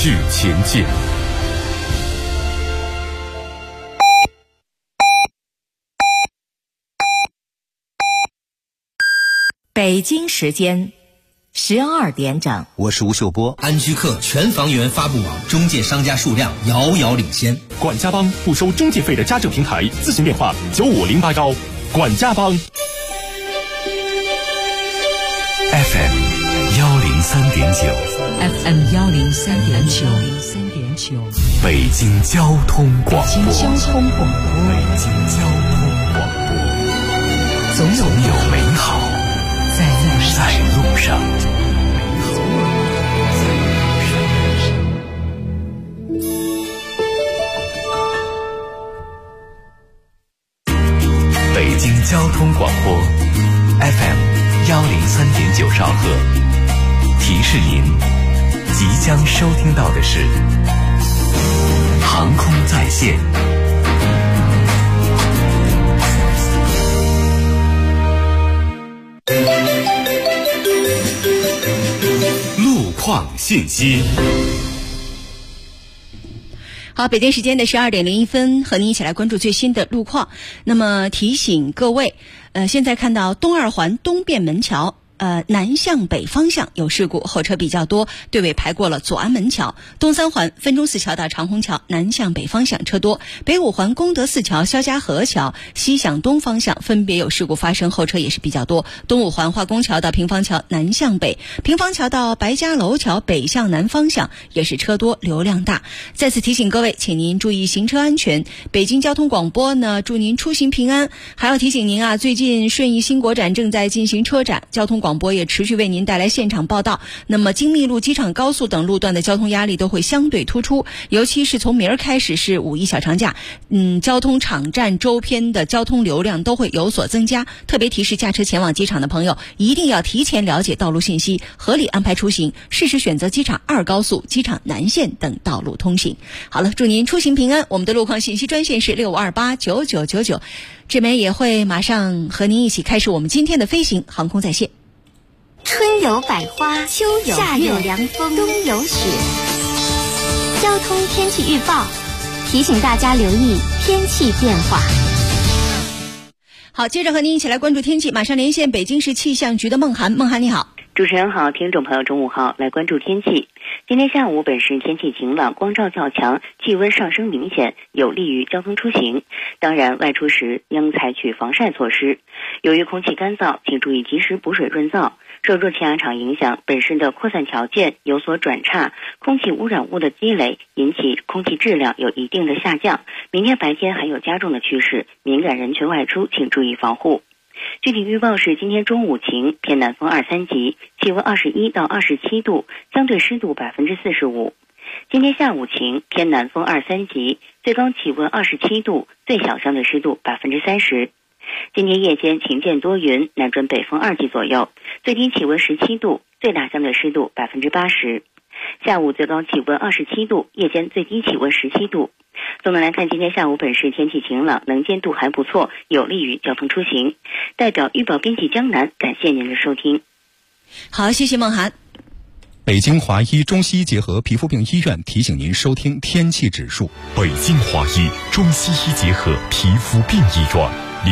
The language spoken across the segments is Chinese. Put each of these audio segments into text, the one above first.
续前进。 北京时间12点整， 我是吴秀波。 安居客全房源发布网中介商家数量遥遥领先。 管家帮不收中介费的家政平台，咨询电话95081。管家帮 FM 103.9 FM 103.9， 北京交通广播。 北京交通广播，总有美好在路上。北京交通广播 FM 103.9兆赫，提示您即将收听到的是航空在线。 路况信息。 好，北京时间的12:01，和您一起来关注最新的路况。那么提醒各位，现在看到东二环东便门桥南向北方向有事故，后车比较多，队尾排过了左安门桥。东三环分钟寺桥到长虹桥南向北方向车多。北五环功德寺桥、肖家河桥西向东方向分别有事故发生，后车也是比较多。东五环化工桥到平房桥南向北，平房桥到白家楼桥北向南方向也是车多，流量大。再次提醒各位，请您注意行车安全。北京交通广播呢，祝您出行平安。还要提醒您啊，最近顺义新国展正在进行车展，交通广播也持续为您带来现场报道。那么京密路、机场高速等路段的交通压力都会相对突出，尤其是从明儿开始是五一小长假，交通场站周边的交通流量都会有所增加。特别提示驾车前往机场的朋友，一定要提前了解道路信息，合理安排出行，适时选择机场2高速、机场南线等道路通行。好了，祝您出行平安。我们的路况信息专线是65289999，志梅也会马上和您一起开始我们今天的飞行航空在线。 春有百花，秋有夏有凉风，冬有雪。交通天气预报提醒大家留意天气变化。 好，接着和您一起来关注天气，马上连线北京市气象局的孟涵。孟涵你好。 主持人好，听众朋友中午好，来关注天气。今天下午本市天气晴朗，光照较强，气温上升明显，有利于交通出行。当然外出时应采取防晒措施。由于空气干燥，请注意及时补水润燥。受热气压场影响，本市的扩散条件有所转差，空气污染物的积累引起空气质量有一定的下降。明天白天还有加重的趋势，敏感人群外出请注意防护。具体预报是今天中午晴，偏南风2、3级，气温21到27度，相对湿度45%。今天下午晴，偏南风2、3级，最高气温27度，最小相对湿度30%。今天夜间晴间多云，南转北风2级左右，最低气温17度，最大相对湿度80%。下午最高气温27度，夜间最低气温17度。总的来看，今天下午本市天气晴朗，能见度还不错，有利于交通出行。代表预报编辑江南，感谢您的收听。 好，谢谢孟涵。 北京华医中西医结合皮肤病医院提醒您收听天气指数。 北京华医中西医结合皮肤病医院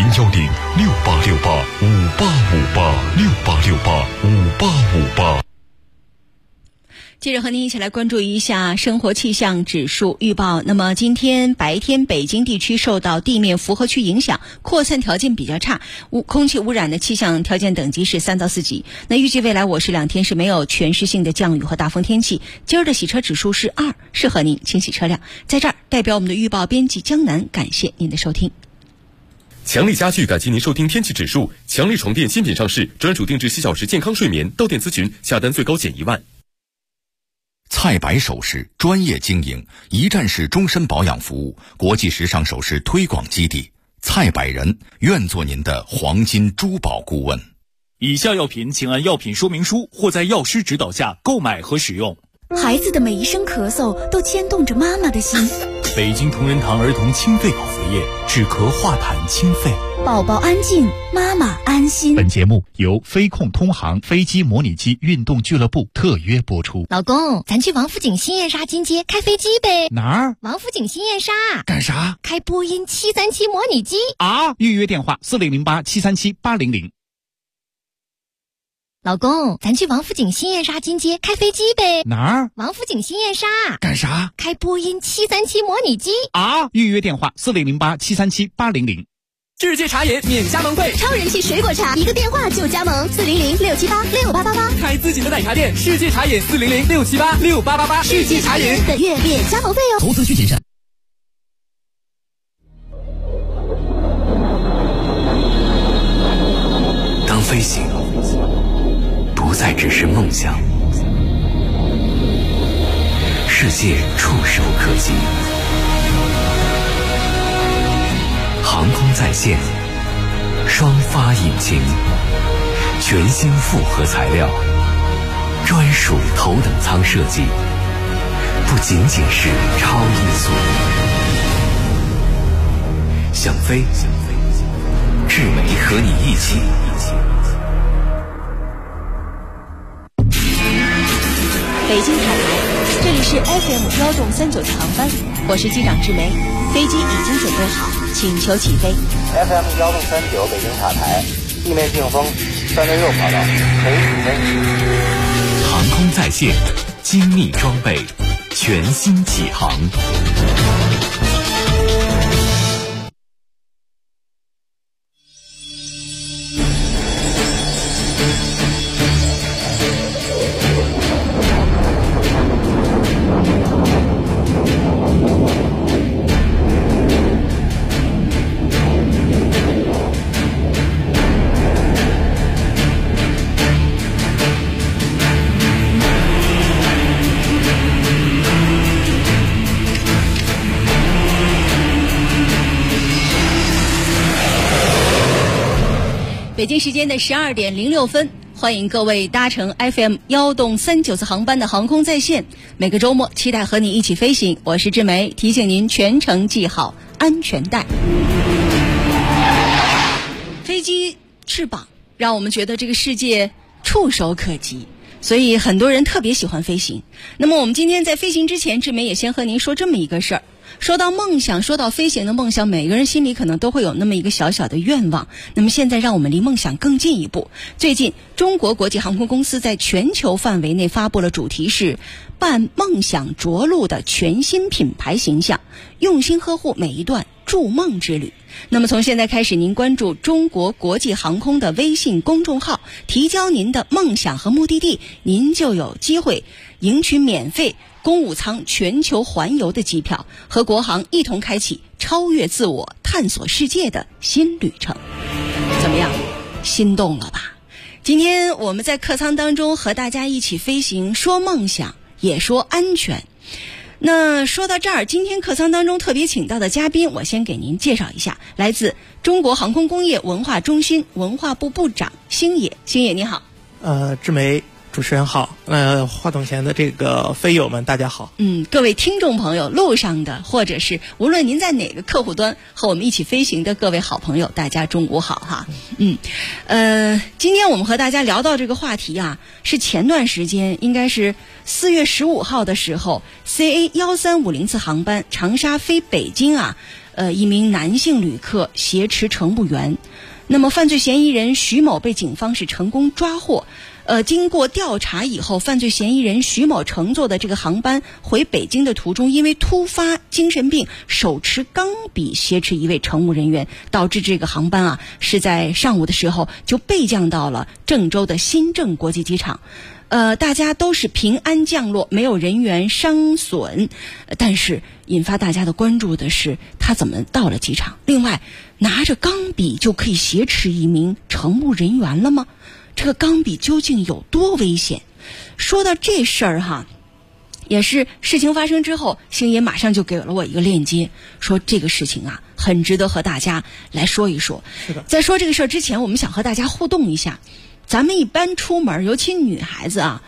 ，0106868585868，68685858。 接着和您一起来关注一下生活气象指数预报。那么今天白天北京地区受到地面符合区影响，扩散条件比较差，空气污染的气象条件等级是3到4级。那预计未来我市2天是没有全市性的降雨和大风天气。今儿的洗车指数是2，适合您清洗车辆。在这儿代表我们的预报编辑江南，感谢您的收听。 强力家具感谢您收听天气指数。强力床垫新品上市，专属定制7小时健康睡眠，到店咨询，下单最高减1万。 蔡白首饰专业经营，一站式终身保养服务，国际时尚首饰推广基地。蔡百人愿做您的黄金珠宝顾问。 以下药品请按药品说明书或在药师指导下购买和使用。 孩子的每一声咳嗽都牵动着妈妈的心。 北京同仁堂儿童清肺口服液，止咳化痰清肺。 宝宝安静，妈妈安心。 本节目由飞控通航飞机模拟机运动俱乐部特约播出。 老公，咱去王府井新燕莎金街开飞机呗？ 哪儿？ 王府井新燕莎。 干啥？ 开波音737模拟机啊！预约电话4008-737-800。 老公，咱去王府井新燕莎金街开飞机呗？ 哪儿？ 王府井新燕莎。 干啥？ 开波音737模拟机啊！预约电话4008-737-800。 世界茶饮免加盟费， 超人气水果茶，一个电话就加盟，400-678-6888。 开自己的奶茶店，世界茶饮400-678-6888。世界茶饮本月免加盟费哦。 投资需谨慎。 当飞行不再只是梦想，世界触手可及。航空在线，双发引擎，全新复合材料，专属头等舱设计，不仅仅是超音速。想飞，志梅和你一起。 北京海台，这里是 FM1.39的航班，我是机长志梅，飞机已经准备好，请求起飞。 FM1.39北京塔台，地面净风366跑道，可以起飞。 航空在线，精密装备，全新起航。 北京时间的12:06，欢迎各位搭乘 FM1.39次航班的航空在线。每个周末期待和你一起飞行，我是志梅，提醒您全程系好安全带。飞机翅膀让我们觉得这个世界触手可及，所以很多人特别喜欢飞行。那么我们今天在飞行之前，志梅也先和您说这么一个事儿。说到梦想，说到飞行的梦想，每个人心里可能都会有那么一个小小的愿望。那么现在让我们离梦想更进一步。最近中国国际航空公司在全球范围内发布了主题是伴梦想着陆的全新品牌形象，用心呵护每一段筑梦之旅。那么从现在开始，您关注中国国际航空的微信公众号，提交您的梦想和目的地，您就有机会赢取免费公务舱全球环游的机票，和国航一同开启超越自我、探索世界的新旅程。怎么样，心动了吧？今天我们在客舱当中和大家一起飞行，说梦想也说安全。那说到这儿，今天客舱当中特别请到的嘉宾，我先给您介绍一下，来自中国航空工业文化中心文化部部长星野。星野你好。 志梅主持人好，话筒前的这个飞友们大家好。 各位听众朋友，路上的或者是无论您在哪个客户端和我们一起飞行的各位好朋友，大家中午好哈。今天我们和大家聊到这个话题啊，是前段时间应该是4月15号的时候 CA1350次航班长沙飞北京啊，一名男性旅客挟持乘务员，那么犯罪嫌疑人徐某被警方是成功抓获。经过调查以后，犯罪嫌疑人徐某乘坐的这个航班回北京的途中，因为突发精神病，手持钢笔挟持一位乘务人员，导致这个航班啊是在上午的时候就备降到了郑州的新郑国际机场。大家都是平安降落，没有人员伤损，但是引发大家的关注的是他怎么到了机场？另外，拿着钢笔就可以挟持一名乘务人员了吗？这个钢笔究竟有多危险？说到这事儿哈，也是事情发生之后，星爷马上就给了我一个链接，说这个事情啊很值得和大家来说一说。在说这个事儿之前，我们想和大家互动一下。咱们一般出门，尤其女孩子啊，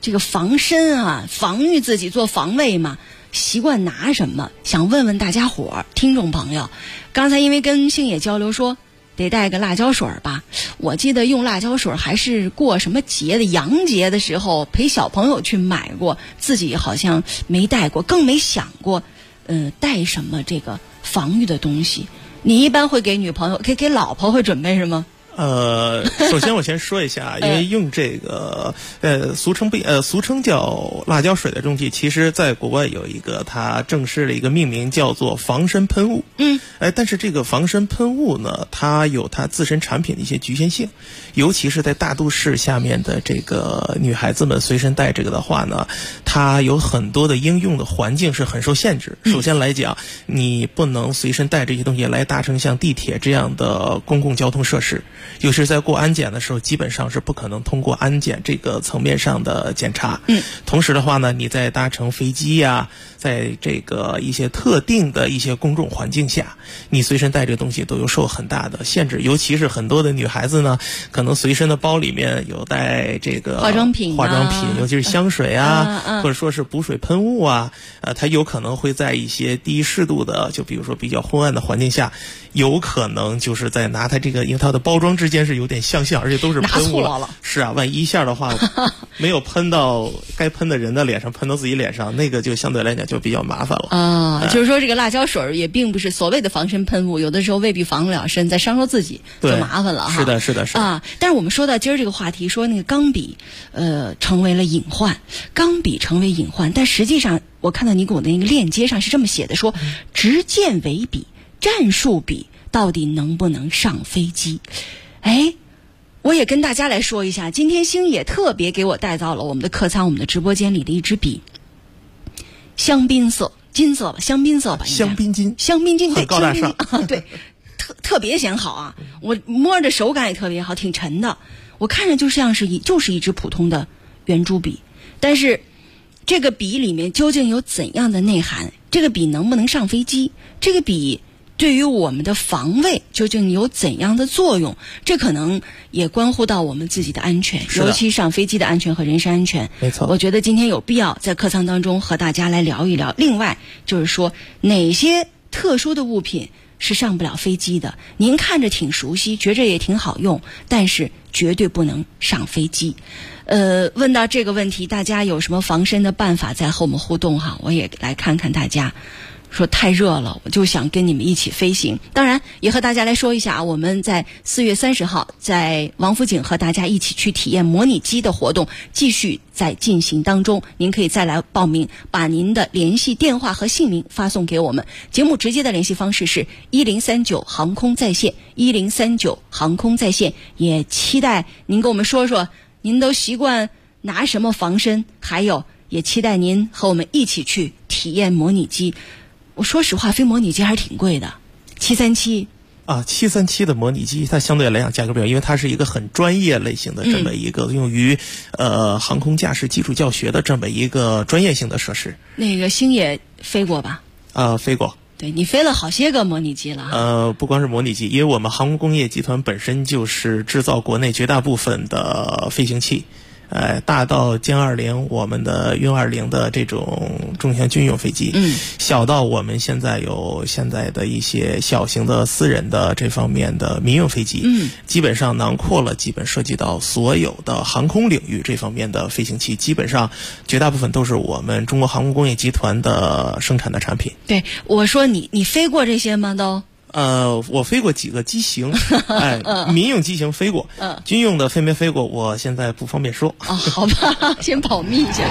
这个防身啊，防御自己做防卫嘛，习惯拿什么？想问问大家伙儿，听众朋友，刚才因为跟星野交流说得带个辣椒水吧，我记得用辣椒水还是过什么节的洋节的时候陪小朋友去买过，自己好像没带过，更没想过带什么这个防御的东西。你一般会给女朋友给老婆会准备什么？ 首先我先说一下，因为用这个俗称叫辣椒水的东西，其实在国外有一个它正式的一个命名，叫做防身喷雾。但是这个防身喷雾呢，它有它自身产品的一些局限性，尤其是在大都市下面的这个女孩子们随身带这个的话呢，它有很多的应用的环境是很受限制。首先来讲，你不能随身带这些东西来搭乘像地铁这样的公共交通设施。尤其是在过安检的时候，基本上是不可能通过安检这个层面上的检查。同时的话呢，你在搭乘飞机呀，在这个一些特定的一些公众环境下，你随身带这个东西都有受很大的限制。尤其是很多的女孩子呢，可能随身的包里面有带这个化妆品， 尤其是香水啊，或者说是补水喷雾啊，它有可能会在一些低湿度的，就比如说比较昏暗的环境下，有可能就是在拿它这个，因为它的包装之间是有点相像，而且都是喷雾了。是啊，万一一下的话没有喷到该喷的人的脸上，喷到自己脸上，那个就相对来讲就比较麻烦了。 就是说这个辣椒水也并不是所谓的防身喷雾，有的时候未必防得了身，再伤着自己就麻烦了哈。 是的啊。 但是我们说到今儿这个话题，说那个钢笔成为了隐患，钢笔成为隐患，但实际上我看到你给我的那个链接上是这么写的，说执剑为笔，战术笔到底能不能上飞机？我也跟大家来说一下，今天星野特别给我带到了我们的客舱，我们的直播间里的一支笔，香槟色，金色吧，香槟色吧， 香槟金， 对， 高大上， 对，特别显好啊！我摸着手感也特别好，挺沉的，我看着就像是就是一支普通的圆珠笔，但是这个笔里面究竟有怎样的内涵？这个笔能不能上飞机？这个笔对于我们的防卫究竟有怎样的作用？这可能也关乎到我们自己的安全，尤其上飞机的安全和人身安全。 没错， 我觉得今天有必要在客舱当中和大家来聊一聊。另外就是说，哪些特殊的物品是上不了飞机的？您看着挺熟悉，觉着也挺好用，但是绝对不能上飞机。问到这个问题，大家有什么防身的办法在和我们互动哈？我也来看看大家。说太热了，我就想跟你们一起飞行。当然也和大家来说一下，我们在4月30号在王府井和大家一起去体验模拟机的活动继续在进行当中，您可以再来报名，把您的联系电话和姓名发送给我们。节目直接的联系方式是1039航空在线，1039航空在线。也期待您跟我们说说您都习惯拿什么防身，还有也期待您和我们一起去体验模拟机。我说实话，飞模拟机还是挺贵的，737 啊，737的模拟机它相对来讲价格比较，因为它是一个很专业类型的这么一个用于航空驾驶基础教学的这么一个专业性的设施。 那个星野飞过吧？ 飞过。 对，你飞了好些个模拟机了。 不光是模拟机，因为我们航空工业集团本身就是制造国内绝大部分的飞行器。大到歼20，我们的运20的这种中型军用飞机，小到我们现在的一些小型的私人的这方面的民用飞机，基本上囊括了基本涉及到所有的航空领域这方面的飞行器，基本上绝大部分都是我们中国航空工业集团的生产的产品。 对，我说你飞过这些吗？都？ 我飞过几个机型，民用机型飞过，军用的飞没飞过，我现在不方便说。 好吧，先保密一下。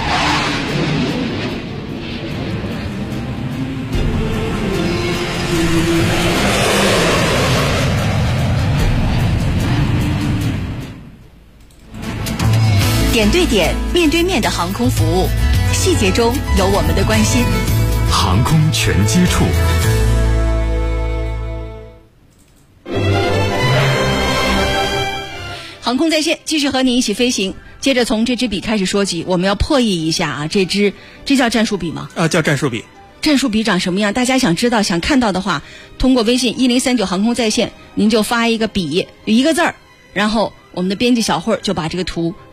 点对点、面对面的航空服务，细节中有我们的关心。 航空全接触。 航空在线继续和你一起飞行，接着从这支笔开始说起，我们要破译一下啊，这叫战术笔吗？ 叫战术笔。 战术笔长什么样？大家想知道、想看到的话，通过微信1039航空在线，您就发一个笔，一个字儿，然后我们的编辑小慧就把这个图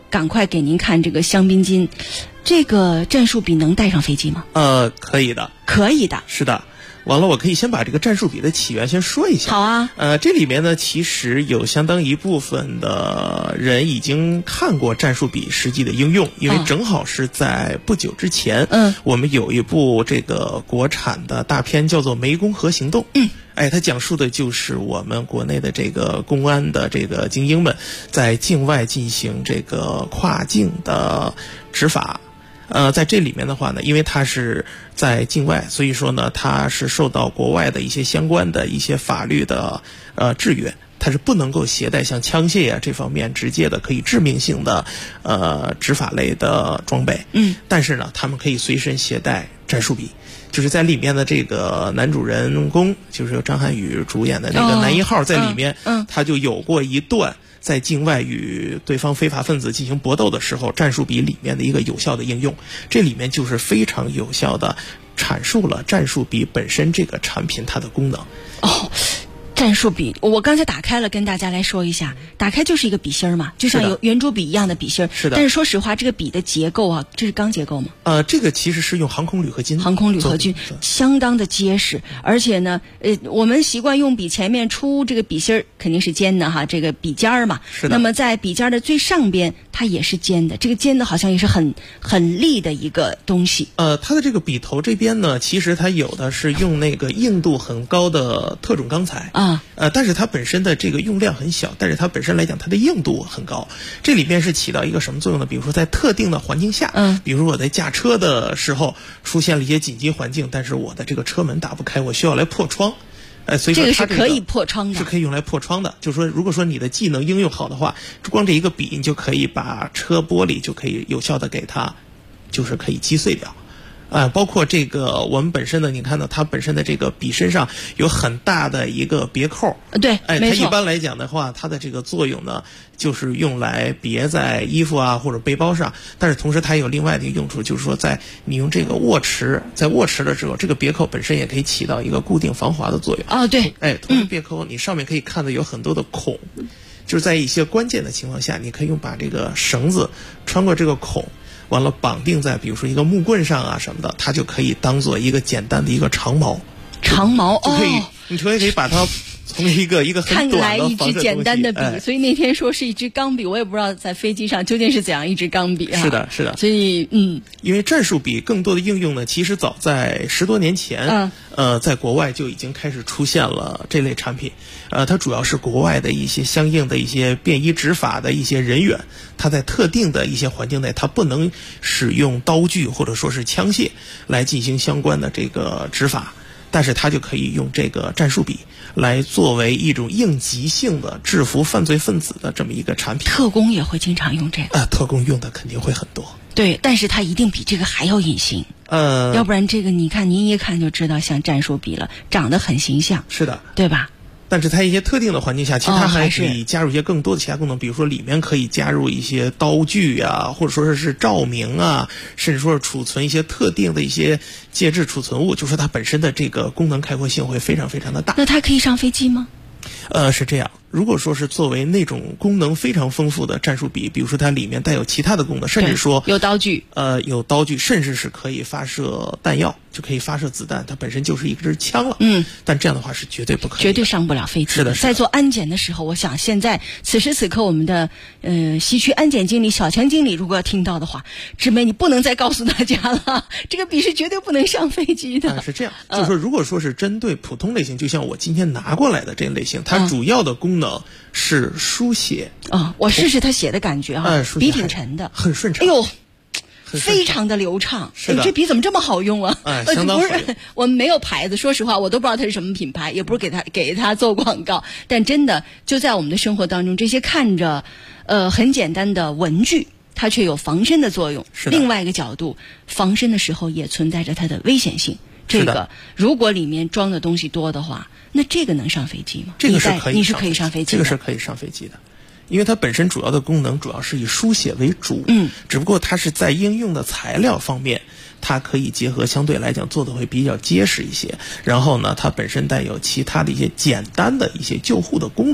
赶快给您看这个香槟金，这个战术笔能带上飞机吗？ 可以的， 可以的， 是的。完了，我可以先把这个战术笔的起源先说一下。 好啊。 这里面呢，其实有相当一部分的人已经看过战术笔实际的应用，因为正好是在不久之前，我们有一部这个国产的大片叫做《湄公河行动》。它讲述的就是我们国内的这个公安的这个精英们在境外进行这个跨境的执法。在这里面的话呢，因为它是在境外，所以说呢，它是受到国外的一些相关的一些法律的制约，它是不能够携带像枪械这方面直接的可以致命性的执法类的装备。但是呢，他们可以随身携带战术笔。就是在里面的这个男主人公，就是由张涵予主演的那个男一号，在里面，他就有过一段在境外与对方非法分子进行搏斗的时候，战术笔里面的一个有效的应用。这里面就是非常有效的阐述了战术笔本身这个产品它的功能。 战术笔，我刚才打开了，跟大家来说一下。打开就是一个笔芯儿嘛，就像有圆珠笔一样的笔芯儿。 是的。 但是说实话，这个笔的结构啊，这是钢结构吗？ 这个其实是用航空铝合金。 航空铝合金相当的结实，而且呢，我们习惯用笔前面出这个笔芯儿肯定是尖的哈，这个笔尖儿嘛。 是的。 那么在笔尖的最上边，它也是尖的，这个尖的好像也是很利的一个东西。 它的这个笔头这边呢，其实它有的是用那个硬度很高的特种钢材啊。 但是它本身的这个用量很小，但是它本身来讲它的硬度很高。这里面是起到一个什么作用呢？比如说在特定的环境下，比如说我在驾车的时候出现了一些紧急环境，但是我的这个车门打不开，我需要来破窗。所以说它这个是可以破窗的， 是可以用来破窗的。就是说，如果说你的技能应用好的话，光这一个笔你就可以把车玻璃就可以有效的给它，就是可以击碎掉。包括这个我们本身的，你看到它本身的这个笔身上有很大的一个别扣。 对， 它一般来讲的话，它的这个作用呢，就是用来别在衣服啊或者背包上。但是同时它有另外的一个用处，就是说在你用这个握持的时候，这个别扣本身也可以起到一个固定防滑的作用。 对。 同时别扣你上面可以看到有很多的孔，就是在一些关键的情况下，你可以用把这个绳子穿过这个孔。完了绑定在比如说一个木棍上啊什么的，它就可以当做一个简单的一个长矛就可以，你可以把它从一个很短的看来一支简单的笔，所以那天说是一支钢笔，我也不知道在飞机上究竟是怎样一支钢笔啊。 是的，是的。 所以因为战术笔更多的应用呢，其实早在10多年前，在国外就已经开始出现了这类产品。它主要是国外的一些相应的一些便衣执法的一些人员，他在特定的一些环境内，他不能使用刀具或者说是枪械来进行相关的这个执法，但是他就可以用这个战术笔来作为一种应急性的制服犯罪分子的这么一个产品。 特工也会经常用这个。 特工用的肯定会很多。 对，但是它一定比这个还要隐形。要不然这个你看您一看就知道像战术笔了，长得很形象。 是的， 对吧？ 但是它一些特定的环境下，其实它还可以加入一些更多的其他功能，比如说里面可以加入一些刀具啊，或者说是照明啊，甚至说是储存一些特定的一些介质储存物，就说它本身的这个功能开阔性会非常非常的大。 那它可以上飞机吗？ 是这样。如果说是作为那种功能非常丰富的战术笔，比如说它里面带有其他的功能，甚至说有刀具， 甚至是可以发射弹药，就可以发射子弹，它本身就是一支枪了。但这样的话是绝对不可以， 绝对上不了飞机。 是的， 在做安检的时候，我想现在此时此刻我们的西区安检经理小强经理如果要听到的话，志梅你不能再告诉大家了，这个笔是绝对不能上飞机的。 是这样，就是说如果说是针对普通类型，就像我今天拿过来的这类型，它主要的功能是书写。 我试试他写的感觉笔挺沉的， 很顺畅。 哎呦，非常的流畅。 是的， 这笔怎么这么好用啊？ 相当好用。 不是，我们没有牌子，说实话，我都不知道它是什么品牌，也不是给他做广告。但真的就在我们的生活当中，这些看着很简单的文具，它却有防身的作用。另外一个角度，防身的时候也存在着它的危险性。这个如果里面装的东西多的话，那这个能上飞机吗？ 这个是可以， 你是可以上飞机的。 这个是可以上飞机的，因为它本身主要的功能主要是以书写为主。只不过它是在应用的材料方面，它可以结合相对来讲做的会比较结实一些。然后呢，它本身带有其他的一些简单的一些救护的功能。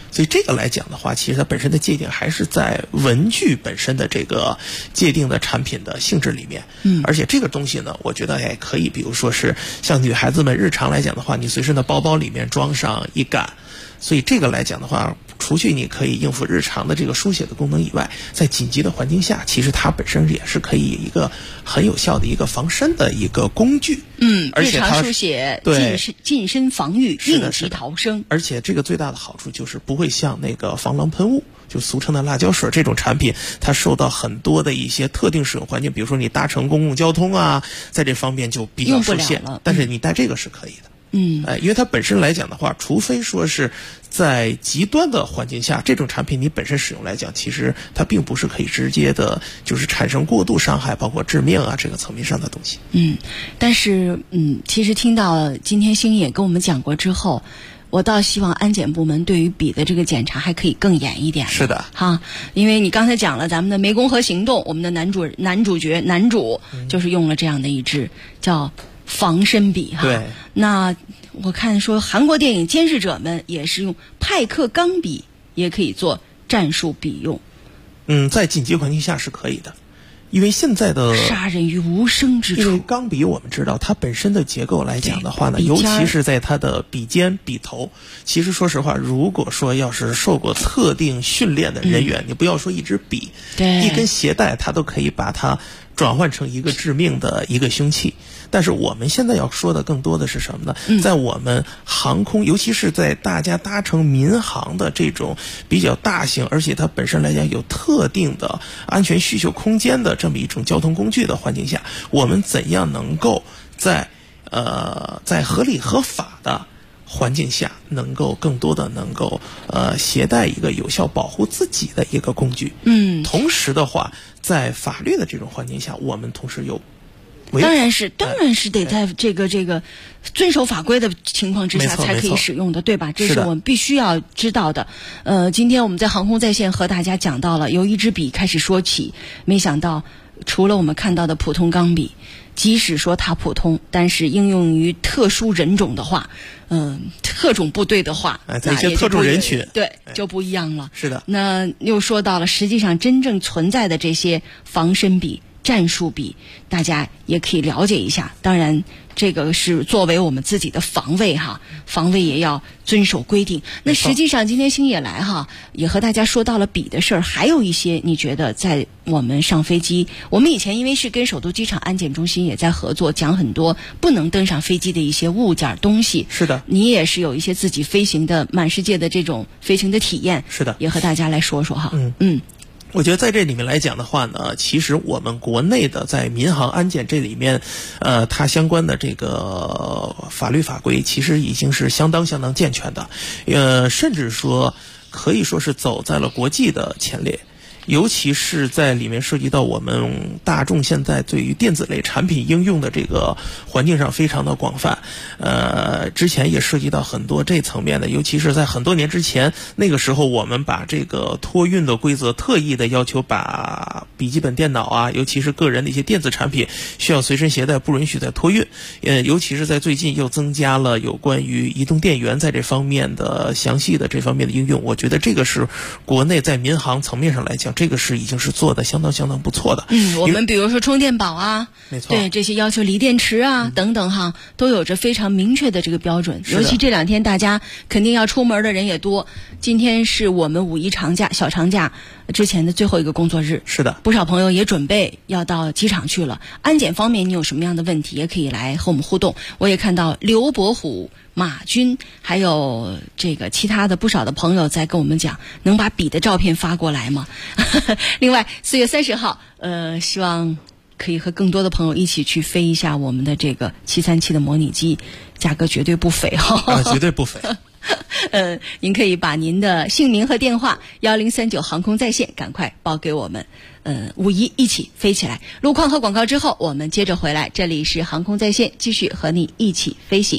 所以这个来讲的话，其实它本身的界定还是在文具本身的这个界定的产品的性质里面。而且这个东西呢，我觉得也可以，比如说是像女孩子们日常来讲的话，你随身的包包里面装上一杆。所以这个来讲的话，除去你可以应付日常的这个书写的功能以外，在紧急的环境下，其实它本身也是可以一个很有效的一个防身的一个工具。而且日常书写近身防御，应急逃生。 而且这个最大的好处就是不会像那个防狼喷雾，就俗称的辣椒水这种产品，它受到很多的一些特定使用环境，比如说你搭乘公共交通啊，在这方面就比较受限。但是你带这个是可以的。因为它本身来讲的话，除非说是在极端的环境下，这种产品你本身使用来讲，其实它并不是可以直接的，就是产生过度伤害，包括致命啊这个层面上的东西。 但是其实听到今天星野跟我们讲过之后，我倒希望安检部门对于笔的这个检查还可以更严一点。 是的， 哈，因为你刚才讲了咱们的湄公河行动，我们的男主就是用了这样的一支叫防身笔哈。 对， 那我看说韩国电影监视者们也是用派克钢笔，也可以做战术笔用。 在紧急环境下是可以的。因为现在的杀人于无声之处， 因为钢笔我们知道它本身的结构来讲的话呢，尤其是在它的笔尖笔头，其实说实话，如果说要是受过特定训练的人员，你不要说一支笔，一根鞋带，它都可以把它转换成一个致命的一个凶器。但是我们现在要说的更多的是什么呢？在我们航空，尤其是在大家搭乘民航的这种比较大型，而且它本身来讲有特定的安全需求空间的这么一种交通工具的环境下，我们怎样能够在合理合法的环境下，能够更多的能够携带一个有效保护自己的一个工具。同时的话，在法律的这种环境下，我们同时有当然是得在这个遵守法规的情况之下才可以使用的，对吧？这是我们必须要知道的。今天我们在航空在线和大家讲到了，由一支笔开始说起，没想到除了我们看到的普通钢笔，即使说它普通，但是应用于特殊人种的话，特种部队的话， 在一些特种人群， 就不一样了。 是的。 那又说到了，实际上真正存在的这些防身笔、战术笔，大家也可以了解一下。当然这个是作为我们自己的防卫哈，防卫也要遵守规定。那实际上今天星野来哈，也和大家说到了笔的事儿，还有一些你觉得在我们上飞机，我们以前因为是跟首都机场安检中心也在合作，讲很多不能登上飞机的一些物件东西。 是的， 你也是有一些自己飞行的满世界的这种飞行的体验。 是的， 也和大家来说说哈。 我觉得在这里面来讲的话呢，其实我们国内的在民航安检这里面，它相关的这个法律法规其实已经是相当健全的，甚至说可以说是走在了国际的前列。尤其是在里面涉及到我们大众现在对于电子类产品应用的这个环境上非常的广泛，之前也涉及到很多这层面的，尤其是在很多年之前，那个时候我们把这个托运的规则特意的要求把笔记本电脑啊，尤其是个人的一些电子产品需要随身携带，不允许再托运，尤其是在最近又增加了有关于移动电源在这方面的详细的这方面的应用。我觉得这个是国内在民航层面上来讲，这个是已经是做的相当不错的。 我们比如说充电宝啊， 没错， 对这些要求锂电池啊等等哈，都有着非常明确的这个标准。尤其这两天大家肯定要出门的人也多，今天是我们五一小长假之前的最后一个工作日。 是的， 不少朋友也准备要到机场去了。安检方面你有什么样的问题也可以来和我们互动。我也看到刘伯虎、马军还有这个其他的不少的朋友在跟我们讲，能把笔的照片发过来吗？另外4月30号希望可以和更多的朋友一起去飞一下我们的这个737的模拟机，价格绝对不菲哈， 绝对不菲。 您可以把您的姓名和电话1039航空在线赶快报给我们，5·1一起飞起来。路况和广告之后我们接着回来，这里是航空在线，继续和你一起飞行。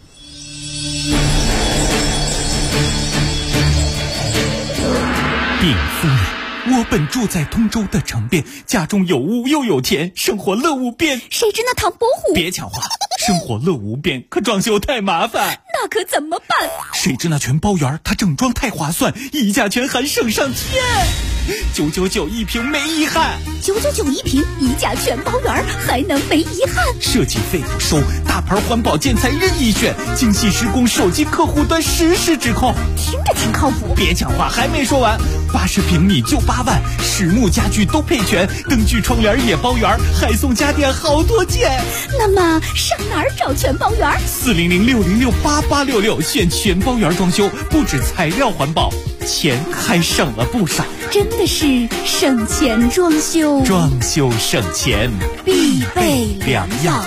禀夫人，我本住在通州的城边，家中有屋又有田，生活乐无边。 谁知那唐伯虎？ 别抢话，生活乐无边，可装修太麻烦。 可怎么办？ 谁知那全包圆它整装太划算，一价全含省上天，999一瓶没遗憾 ，999一瓶，一价全包圆还能没遗憾？ 设计费不收，大牌环保建材任意选，精细施工，手机客户端实时指控， 听着挺靠谱。 别抢话，还没说完，80平米就8万，实木家具都配全，灯具窗帘也包圆，还送家电好多件。 那么上哪儿找全包圆？400-606-8866，选全包圆装修，不止材料环保，钱还省了不少。真的是省钱装修， 装修省钱必备良药。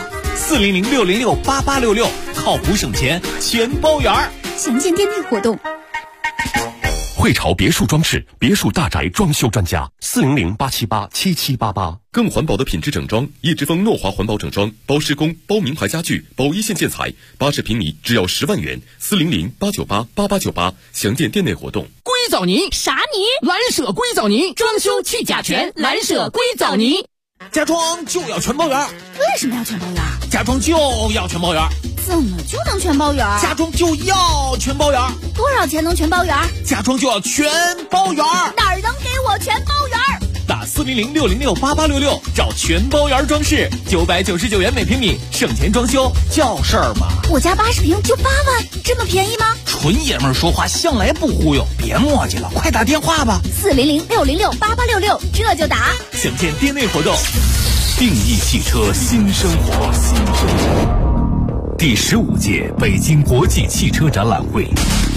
400-606-8866，靠谱省钱全包圆。 详见店内活动。 汇潮别墅装饰，别墅大宅装修专家，400-878-7788。更环保的品质整装，叶之峰诺华环保整装，包施工，包名牌家具，包一线建材，80平米只要10万元。400-898-8898，详见店内活动。 硅藻泥啥泥？ 蓝舍硅藻泥，装修去甲醛，蓝舍硅藻泥。 家装就要全包圆。 为什么要全包圆？ 家装就要全包圆。 怎么就能全包圆？ 家装就要全包圆。 多少钱能全包圆？ 家装就要全包圆。 哪儿能给我全包圆？ 打400-606-8866，找全包圆装饰，999元每平米，省钱装修叫事儿嘛。 我家80平就8万，这么便宜吗？ 纯爷们儿说话向来不忽悠，别磨叽了，快打电话吧。 400-606-8866，这就打。 详见店内活动。 定义汽车新生活，第15届北京国际汽车展览会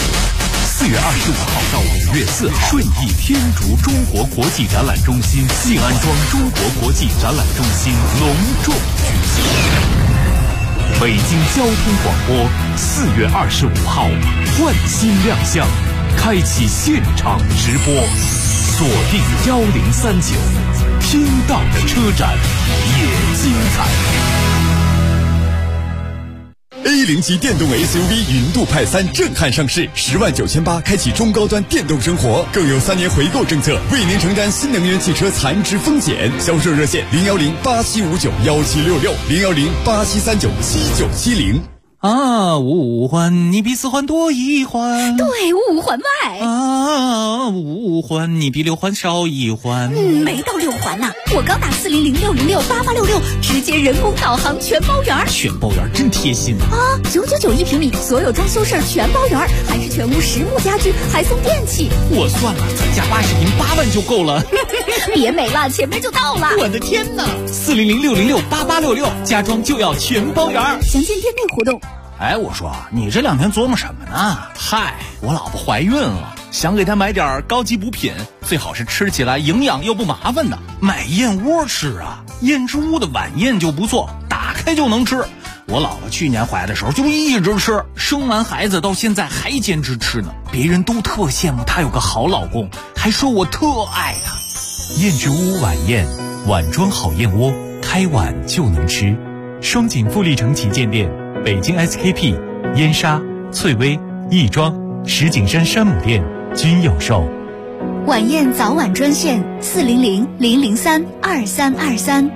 ，4月25号到5月4号，顺义天竺中国国际展览中心静安庄中国国际展览中心隆重举行。北京交通广播4月25号换新亮相，开启现场直播，锁定1039，听到的车展也精彩。 A0级电动 SUV 云度派3震撼上市，10.98万开启中高端电动生活，更有3年回购政策，为您承担新能源汽车残值风险。销售热线010-8759-1766，010-8739-7970。 五环你比4环多1环， 对，5环外。 5环你比6环少1环。 没到6环呢。我刚打400-606-8866，直接人工导航全包圆。 全包圆真贴心啊！999一平米，所有装修事儿全包圆，还是全屋实木家具，还送电器。 我算了，咱家80平8万就够了。 别美了，前面就到了。 我的天哪！400-606-8866，家装就要全包圆。 详见店内活动。 哎，我说你这2天琢磨什么呢？嗨，我老婆怀孕了，想给她买点高级补品，最好是吃起来营养又不麻烦的。买燕窝吃啊，燕之屋的晚宴就不错，打开就能吃。我老婆去年怀的时候就一直吃，生完孩子到现在还坚持吃呢。别人都特羡慕她有个好老公，还说我特爱她。 燕之屋晚宴，碗装好燕窝，开碗就能吃。双井富力城旗舰店，北京 SKP、燕莎、翠微、亦庄、石景山山姆店均有售。 晚宴早晚专线400-003-2323。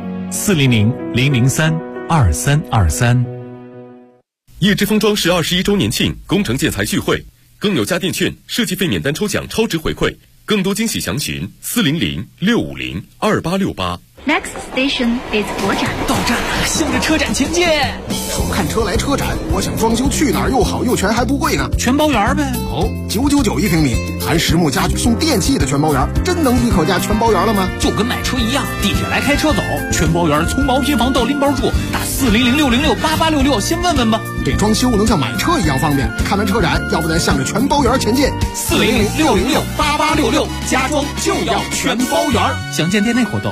400-003-2323。 叶之峰装饰21周年庆工程建材聚会，更有家电券、设计费免单抽奖超值回馈，更多惊喜详询400-650-2868。 Next station is 国展。 到站了，向着车展前进。 手看车来车展，我想装修去哪儿又好又全还不贵呢？ 全包圆呗。 哦，999一平米，含实木家具送电器的全包圆，真能一口价全包圆了吗？ 就跟买车一样，地铁来开车走，全包圆从毛坯房到拎包住，打400-606-8866，先问问吧。 这装修能像买车一样方便，看完车展，要不咱向着全包圆前进。 400-606-8866，家装就要全包圆。详见店内活动。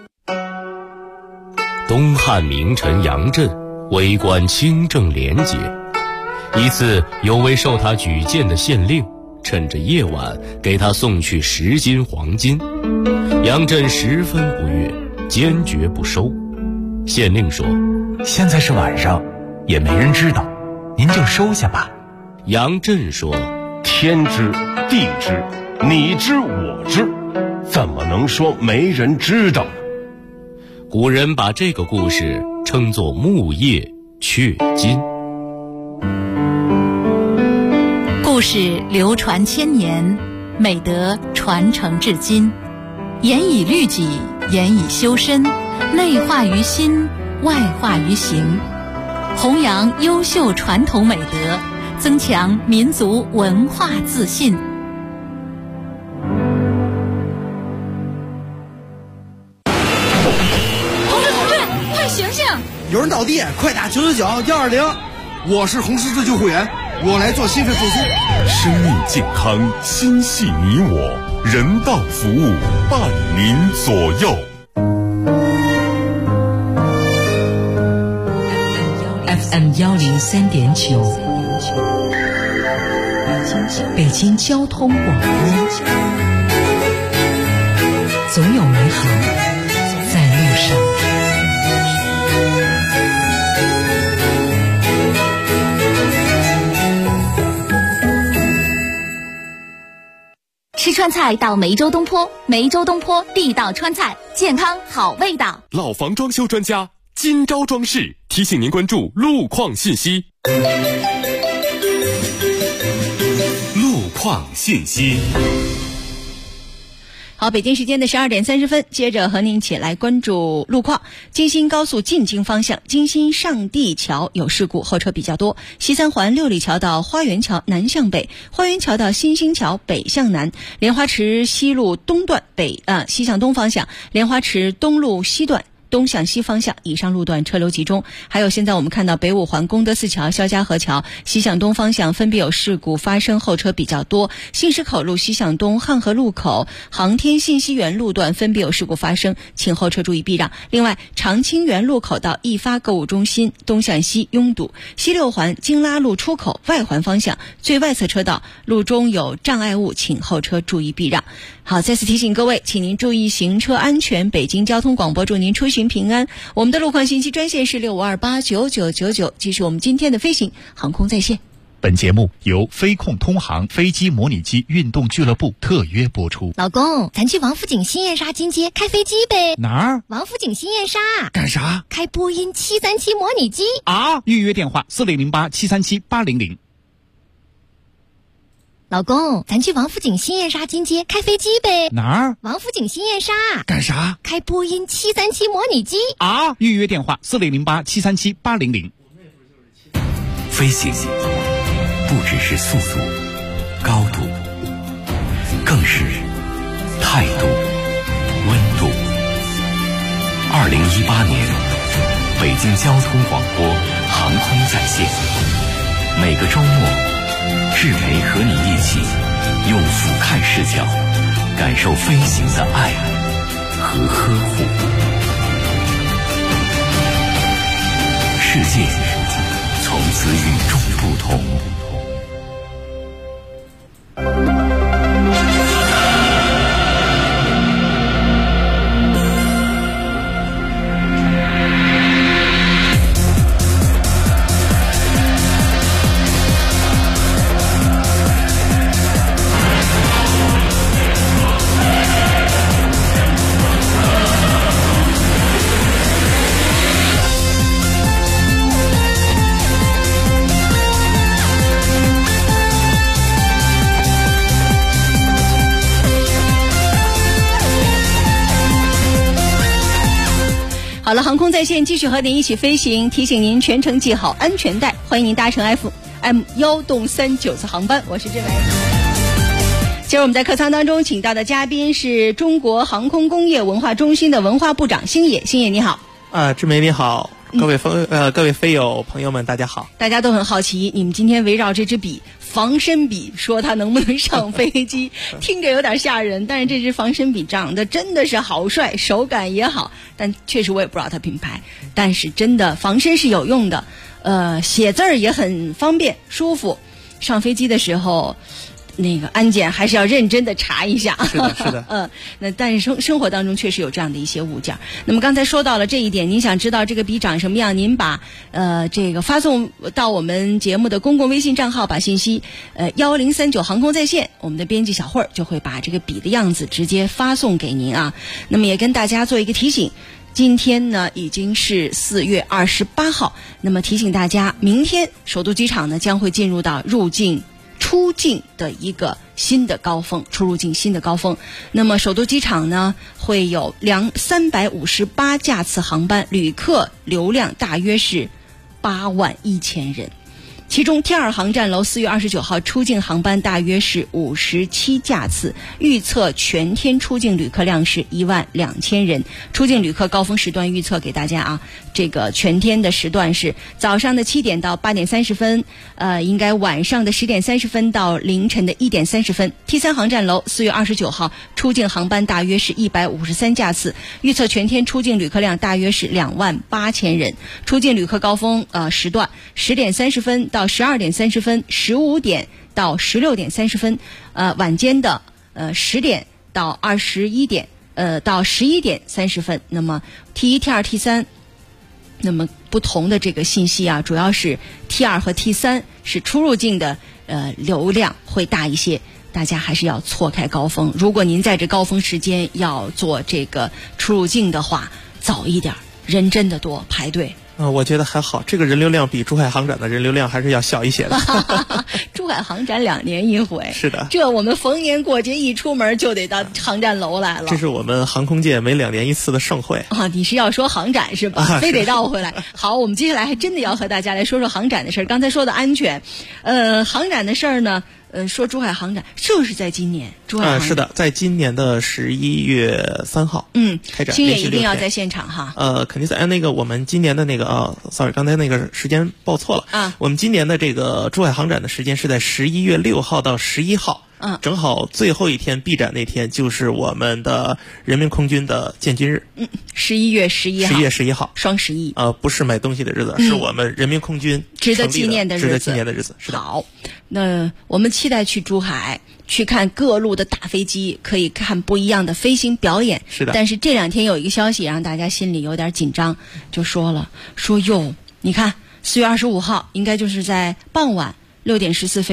东汉名臣杨震为官清正廉洁，一次有位受他举荐的县令趁着夜晚给他送去10斤黄金，杨震十分不悦，坚决不收。县令说：现在是晚上，也没人知道，您就收下吧。杨震说： 天知地知，你知我知，怎么能说没人知道呢？ 古人把这个故事称作木叶雀金。 故事流传千年，美德传承至今。严以律己，严以修身，内化于心，外化于行，弘扬优秀传统美德，增强民族文化自信。 同志，快醒醒！ 有人倒地，快打999-120。我是红十字救护员，我来做心肺复苏。 生命健康，心系你我，人道服务伴您左右。 FM 103.9，北京交通广播，总有美好在路上。 吃川菜到梅州东坡，梅州东坡地道川菜，健康好味道。 老房装修专家今朝装饰提醒您关注路况信息。路况信息。 好，北京时间的12点30分，接着和您一起来关注路况。京新高速进京方向，京新上地桥有事故，后车比较多。西三环六里桥到花园桥南向北，花园桥到新兴桥北向南，莲花池西路东段西向东方向，莲花池东路西段东向西方向以上路段车流集中。还有现在我们看到北五环功德寺桥、肖家河桥西向东方向分别有事故发生，后车比较多。信石口路西向东、汉河路口、航天信息园路段分别有事故发生，请后车注意避让。另外，长青园路口到易发购物中心东向西拥堵，西六环京拉路出口外环方向最外侧车道路中有障碍物，请后车注意避让。好，再次提醒各位，请您注意行车安全。北京交通广播祝您出行平安。我们的路况信息专线是65289999，继续我们今天的飞行航空在线。 本节目由飞控通航飞机模拟机运动俱乐部特约播出。 老公，咱去王府井新燕莎金街开飞机呗？ 哪儿？ 王府井新燕莎。 干啥？ 开波音737模拟机啊！预约电话4008737800。 老公，咱去王府井新燕莎金街开飞机呗？ 哪儿？ 王府井新燕莎。 干啥？ 开波音737模拟机啊！预约电话4008737800。 飞行不只是速度、高度，更是态度、温度。2018年，北京交通广播航空在线，每个周末，志培和你一起用俯瞰视角感受飞行的爱和呵护。世界从此与众不同。 好了，航空在线继续和您一起飞行，提醒您全程系好安全带，欢迎您搭乘 FM139次航班，我是志伟。今儿我们在客舱当中请到的嘉宾是中国航空工业文化中心的文化部长星野。星野你好。 志梅你好，各位飞友朋友们大家好。 大家都很好奇，你们今天围绕这支笔防身笔说它能不能上飞机听着有点吓人，但是这支防身笔长得真的是好帅，手感也好，但确实我也不知道它品牌，但是真的防身是有用的，写字儿也很方便舒服，上飞机的时候那个安检还是要认真的查一下。 是的，是的。 那但是生活当中确实有这样的一些物件。那么刚才说到了这一点，您想知道这个笔长什么样，您把这个发送到我们节目的公共微信账号，把信息1039航空在线，我们的编辑小慧就会把这个笔的样子直接发送给您啊。那么也跟大家做一个提醒，今天呢已经是4月28号，那么提醒大家，明天首都机场呢将会进入到入境出境的一个新的高峰，出入境新的高峰。那么首都机场呢，会有358架次航班，旅客流量大约是81000人。其中 T2 航站楼4月29号出境航班大约是57架次，预测全天出境旅客量是12000人。出境旅客高峰时段预测给大家啊，这个全天的时段是早上的7点到8点30分，应该晚上的10点30分到凌晨的1点30分。T3 航站楼4月29号出境航班大约是153架次，预测全天出境旅客量大约是28000人。出境旅客高峰时段10点30分到12点30分，15点到16点30分，晚间的10点到21点到11点30分。那么 T1 T2 T3 那么不同的这个信息啊，主要是 T2 和 T3 是出入境的流量会大一些，大家还是要错开高峰。如果您在这高峰时间要做这个出入境的话，早一点，人真的多，排队。 我觉得还好，这个人流量比珠海航展的人流量还是要小一些的。 珠海航展2年一回， 是的， 这我们逢年过节一出门就得到航站楼来了。 这是我们航空界每2年一次的盛会啊！你是要说航展是吧？非得倒回来。好，我们接下来还真的要和大家来说说航展的事儿。刚才说的安全，航展的事儿呢？说珠海航展就是在今年，珠海航展是的，在今年的11月3号，开展。 星爷一定要在现场哈。 肯定在。那个我们今年的那个sorry， 刚才那个时间报错了啊。我们今年的这个珠海航展的时间是在11月6号到11号。正好最后一天闭展那天就是我们的人民空军的建军日。 11月11号。 11月11号， 双11。 不是买东西的日子，是我们人民空军值得纪念的日子。 值得纪念的日子。是的。 好，那我们期待去珠海去看各路的大飞机，可以看不一样的飞行表演。 是的。 但是这2天有一个消息让大家心里有点紧张，就说哟，你看4月25号应该就是在傍晚6点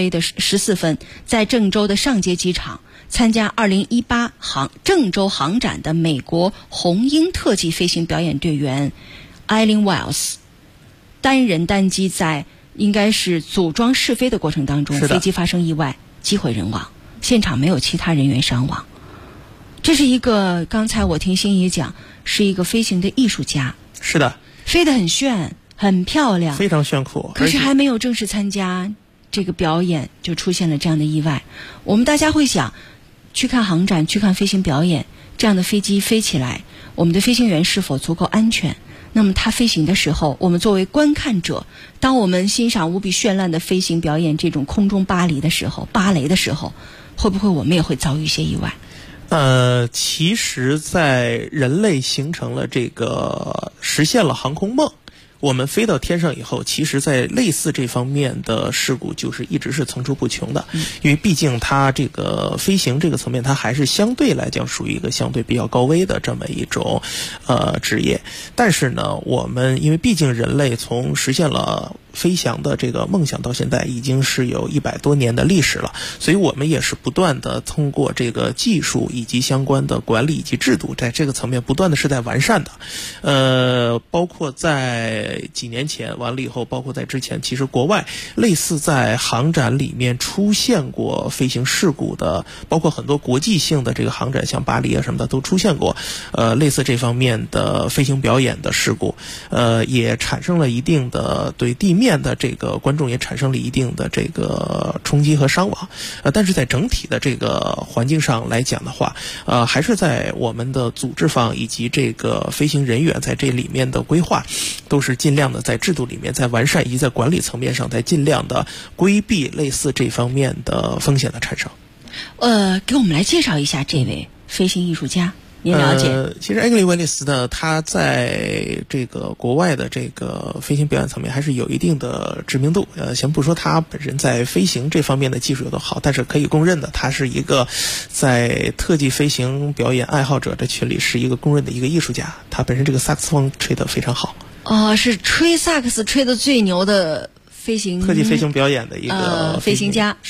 14分，在郑州的上街机场参加2018郑州航展的美国红鹰特技飞行表演队员 Eileen Wells 单人单机在应该是组装试飞的过程当中，飞机发生意外，机毁人亡，现场没有其他人员伤亡。这是一个刚才我听星爷讲，是一个飞行的艺术家。 是的， 飞得很炫，很漂亮， 非常炫酷。 可是还没有正式参加这个表演就出现了这样的意外。我们大家会想，去看航展，去看飞行表演，这样的飞机飞起来，我们的飞行员是否足够安全？那么他飞行的时候，我们作为观看者，当我们欣赏无比绚烂的飞行表演，这种空中芭蕾的时候，会不会我们也会遭遇一些意外？ 其实在人类形成了这个实现了航空梦，我们飞到天上以后，其实在类似这方面的事故就是一直是层出不穷的。因为毕竟它这个飞行这个层面，它还是相对来讲属于一个相对比较高危的这么一种职业。但是呢，我们因为毕竟人类从实现了飞翔的这个梦想到现在已经是有100多年的历史了，所以我们也是不断的通过这个技术以及相关的管理以及制度，在这个层面不断的是在完善的。包括在几年前完了以后，包括在之前，其实国外类似在航展里面出现过飞行事故的，包括很多国际性的这个航展，像巴黎啊什么的都出现过类似这方面的飞行表演的事故，也产生了一定的对地面的这个观众也产生了一定的这个冲击和伤亡。但是在整体的这个环境上来讲的话，还是在我们的组织方以及这个飞行人员在这里面的规划，都是尽量的在制度里面在完善，以及在管理层面上在尽量的规避类似这方面的风险的产生。 给我们来介绍一下这位飞行艺术家。您了解？ 其实艾格里·威利斯呢，他在这个国外的这个飞行表演层面还是有一定的知名度。先不说他本身在飞行这方面的技术有多好，但是可以公认的，他是一个在特技飞行表演爱好者这群里是一个公认的一个艺术家。他本身这个萨克斯风吹得非常好。 是吹萨克斯吹得最牛的飞行特技飞行表演的一个飞行家。 是的。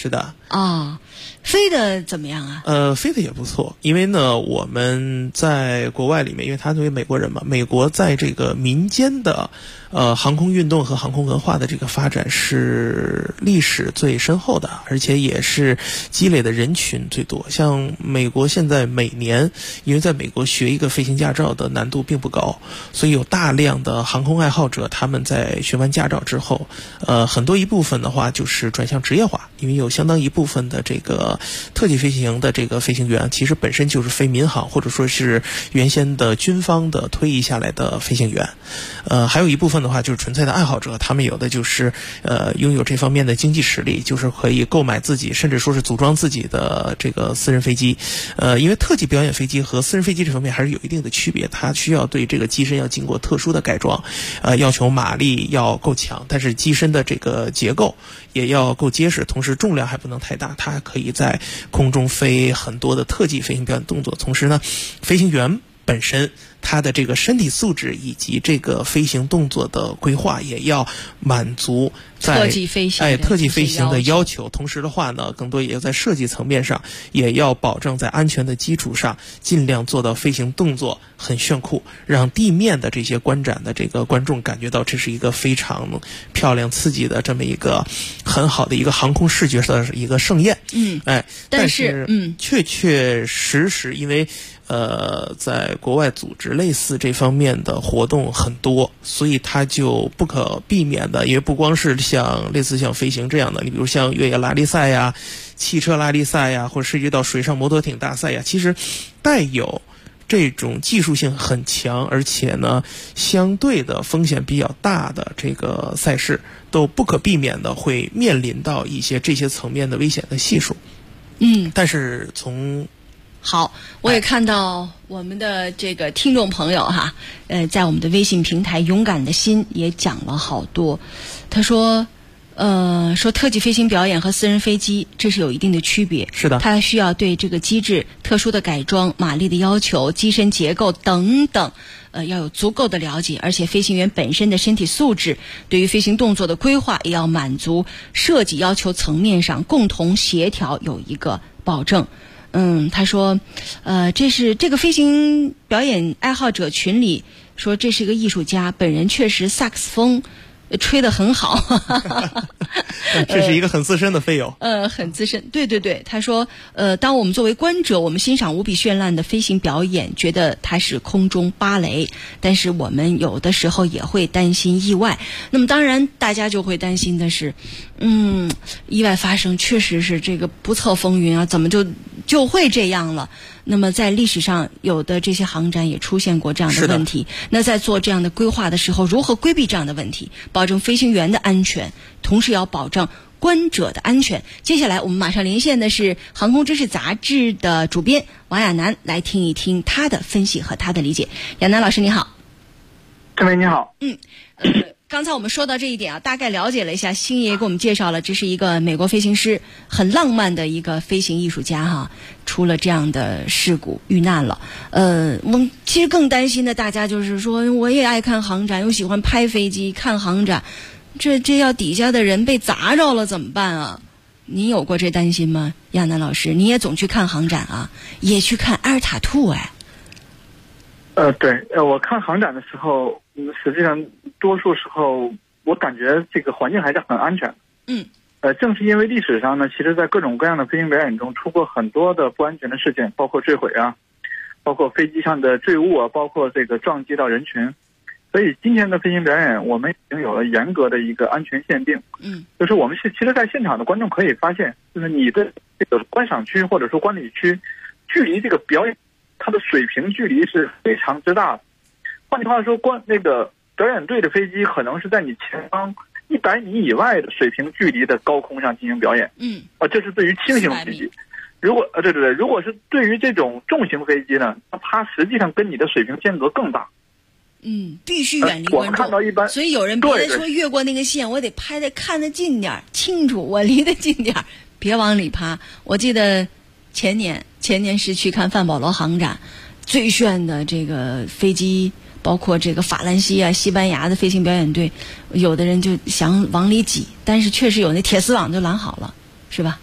啊。飞的怎么样啊？ 飞的也不错，因为呢，我们在国外里面，因为他作为美国人嘛，美国在这个民间的航空运动和航空文化的这个发展是历史最深厚的，而且也是积累的人群最多。像美国现在每年，因为在美国学一个飞行驾照的难度并不高，所以有大量的航空爱好者，他们在学完驾照之后，很多一部分的话就是转向职业化，因为有相当一部分的这个特技飞行的这个飞行员，其实本身就是飞民航或者说是原先的军方的退役下来的飞行员，还有一部分的话就是纯粹的爱好者，他们有的就是拥有这方面的经济实力，就是可以购买自己甚至说是组装自己的这个私人飞机。因为特技表演飞机和私人飞机这方面还是有一定的区别，它需要对这个机身要经过特殊的改装，要求马力要够强，但是机身的这个结构也要够结实，同时重量还不能太大，它可以在空中飞很多的特技飞行表演动作。同时呢，飞行员本身他的这个身体素质以及这个飞行动作的规划也要满足在特技飞行的要求。同时的话呢，更多也要在设计层面上也要保证在安全的基础上尽量做到飞行动作很炫酷，让地面的这些观展的这个观众感觉到这是一个非常漂亮刺激的这么一个很好的一个航空视觉的一个盛宴。但是确确实实因为在国外组织类似这方面的活动很多，所以它就不可避免的，因为不光是像类似像飞行这样的，你比如像越野拉力赛呀、汽车拉力赛呀，或者涉及到水上摩托艇大赛呀，其实带有这种技术性很强，而且呢相对的风险比较大的这个赛事，都不可避免的会面临到一些这些层面的危险的系数。但是好，我也看到我们的这个听众朋友哈，在我们的微信平台勇敢的心也讲了好多。他说说特技飞行表演和私人飞机这是有一定的区别， 是的， 它需要对这个机制特殊的改装、马力的要求、机身结构等等要有足够的了解，而且飞行员本身的身体素质对于飞行动作的规划也要满足设计要求层面上共同协调有一个保证。他说这个飞行表演爱好者群里说这是一个艺术家，本人确实萨克斯风吹得很好这是一个很资深的飞友很资深，对对对。他说当我们作为观者，我们欣赏无比绚烂的飞行表演，觉得它是空中芭蕾，但是我们有的时候也会担心意外。那么当然大家就会担心的是意外发生，确实是这个不测风云啊，怎么就会这样了。那么在历史上有的这些航展也出现过这样的问题，那在做这样的规划的时候，如何规避这样的问题，保证飞行员的安全，同时要保证观者的安全。接下来我们马上连线的是航空知识杂志的主编王亚楠，来听一听他的分析和他的理解。亚楠老师你好。 陈伟你好。 刚才我们说到这一点啊，大概了解了一下，星爷给我们介绍了，这是一个美国飞行师，很浪漫的一个飞行艺术家哈，出了这样的事故遇难了。我们其实更担心的大家就是说，我也爱看航展，又喜欢拍飞机看航展，这要底下的人被砸着了怎么办啊？你有过这担心吗？亚楠老师，你也总去看航展啊，也去看阿尔塔兔哎。 对，我看航展的时候，实际上多数时候我感觉这个环境还是很安全。正是因为历史上呢，其实在各种各样的飞行表演中出过很多的不安全的事件，包括坠毁啊，包括飞机上的坠物啊，包括这个撞击到人群。所以今天的飞行表演，我们已经有了严格的一个安全限定。就是我们其实在现场的观众可以发现，就是你的这个观赏区或者说观礼区，距离这个表演它的水平距离是非常之大的。换句话说，那个表演队的飞机可能是在你前方100米以外的水平距离的高空上进行表演。这是对于轻型飞机。如果是对于这种重型飞机呢，它实际上跟你的水平间隔更大。 必须远离观众。 我们看到一般， 所以有人别说越过那个线，我得拍的看得近点，清楚，我离得近点，别往里趴。我记得前年是去看范保罗航展，最炫的这个飞机，包括这个法兰西啊、西班牙的飞行表演队，有的人就想往里挤，但是确实有那铁丝网就拦好了，是吧？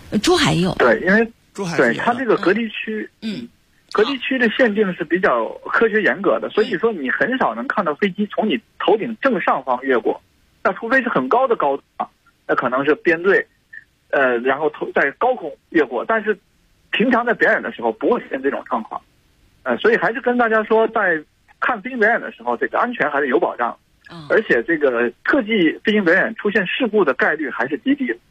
珠海有。 对，因为珠海对它这个隔离区，隔离区的限定是比较科学严格的，所以说你很少能看到飞机从你头顶正上方越过，那除非是很高的高度啊，那可能是编队，然后在高空越过，但是平常在表演的时候不会出现这种状况，所以还是跟大家说，在看飞行表演的时候，这个安全还是有保障，而且这个特技飞行表演出现事故的概率还是极低的。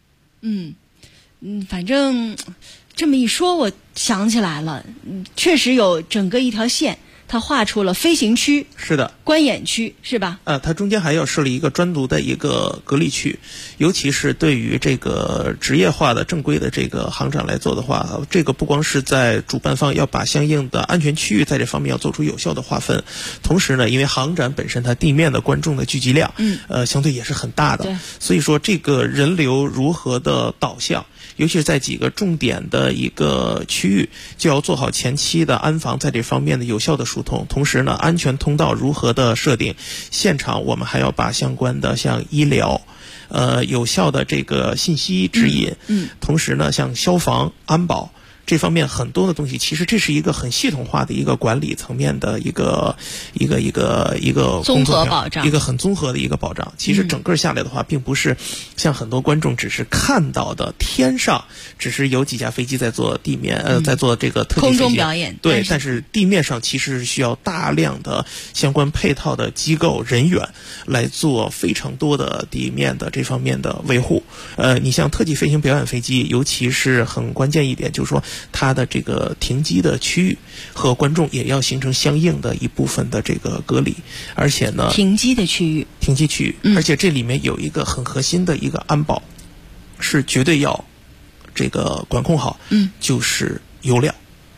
反正这么一说，我想起来了，确实有整个一条线，它画出了飞行区， 是的， 观演区是吧？ 它中间还要设立一个专独的一个隔离区，尤其是对于这个职业化的正规的这个航展来做的话，这个不光是在主办方要把相应的安全区域在这方面要做出有效的划分，同时呢，因为航展本身它地面的观众的聚集量，相对也是很大的，所以说这个人流如何的导向，尤其是在几个重点的一个区域，就要做好前期的安防在这方面的有效的疏通，同时呢，安全通道如何的设定，现场我们还要把相关的像医疗，有效的这个信息指引，同时呢，像消防、安保这方面很多的东西，其实这是一个很系统化的一个管理层面的一个综合保障， 一个很综合的一个保障。其实整个下来的话，并不是像很多观众只是看到的天上只是有几架飞机在做地面在做这个特技空中表演， 对，但是地面上其实是需要大量的相关配套的机构人员来做非常多的地面的这方面的维护。你像特技飞行表演飞机，尤其是很关键一点，就是说它的这个停机的区域和观众也要形成相应的一部分的这个隔离，而且呢， 停机区域， 而且这里面有一个很核心的一个安保，是绝对要这个管控好，就是油料，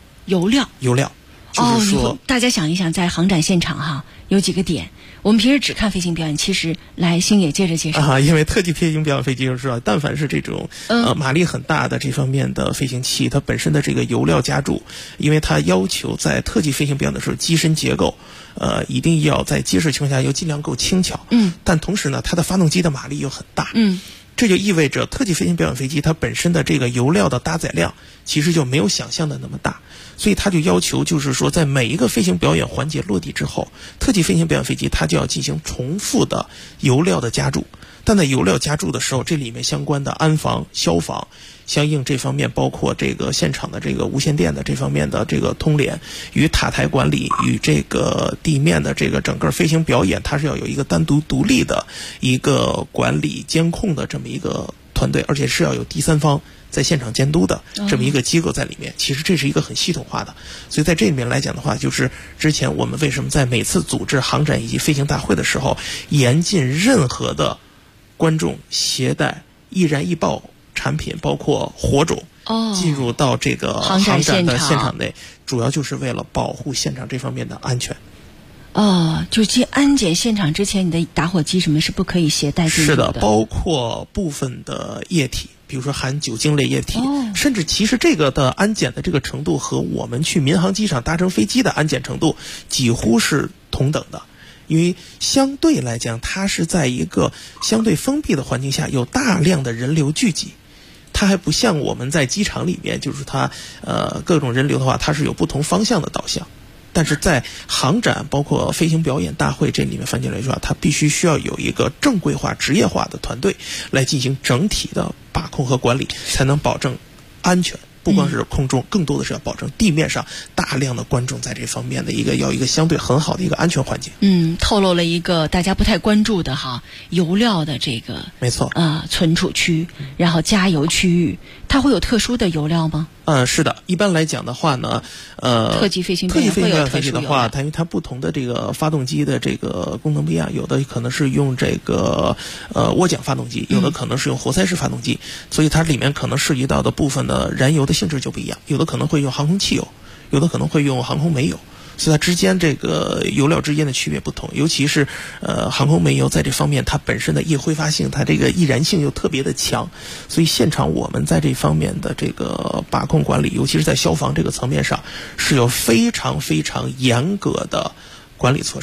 就是说， 大家想一想，在航展现场哈，有几个点。我们平时只看飞行表演，其实来星野接着介绍因为特技飞行表演飞机就是但凡是这种马力很大的这方面的飞行器，它本身的这个油料加注，因为它要求在特技飞行表演的时候，机身结构一定要在结实情况下要尽量够轻巧，但同时呢，它的发动机的马力又很大，这就意味着特技飞行表演飞机它本身的这个油料的搭载量其实就没有想象的那么大，所以它就要求就是说，在每一个飞行表演环节落地之后，特技飞行表演飞机它就要进行重复的油料的加注。但在油料加注的时候，这里面相关的安防、消防，相应这方面包括这个现场的这个无线电的这方面的这个通联，与塔台管理，与这个地面的这个整个飞行表演，它是要有一个单独独立的一个管理监控的这么一个团队，而且是要有第三方在现场监督的这么一个机构在里面。其实这是一个很系统化的，所以在这里面来讲的话，就是之前我们为什么在每次组织航展以及飞行大会的时候，严禁任何的观众携带易燃易爆产品，包括火种进入到这个航展的现场内，主要就是为了保护现场这方面的安全。 就进安检现场之前，你的打火机什么是不可以携带进入的？ 是的，包括部分的液体，比如说含酒精类液体，甚至其实这个的安检的这个程度和我们去民航机场搭乘飞机的安检程度几乎是同等的。因为相对来讲，它是在一个相对封闭的环境下，有大量的人流聚集，它还不像我们在机场里面，就是它各种人流的话，它是有不同方向的导向。但是在航展包括飞行表演大会这里面范进来说，它必须需要有一个正规化职业化的团队来进行整体的把控和管理，才能保证安全。不光是空中，更多的是要保证地面上大量的观众在这方面的一个相对很好的一个安全环境。 透露了一个大家不太关注的油料的这个没错存储区，然后加油区域，它会有特殊的油料吗？ 是的，一般来讲的话呢， 特技飞行表演飞机的话，因为它不同的这个发动机的这个功能不一样，有的可能是用这个涡桨发动机，有的可能是用活塞式发动机，所以它里面可能涉及到的部分的燃油的性质就不一样，有的可能会用航空汽油，有的可能会用航空煤油。所以它之间这个油料之间的区别不同，尤其是航空煤油在这方面它本身的易挥发性，它这个易燃性又特别的强，所以现场我们在这方面的这个把控管理，尤其是在消防这个层面上，是有非常非常严格的管理措施。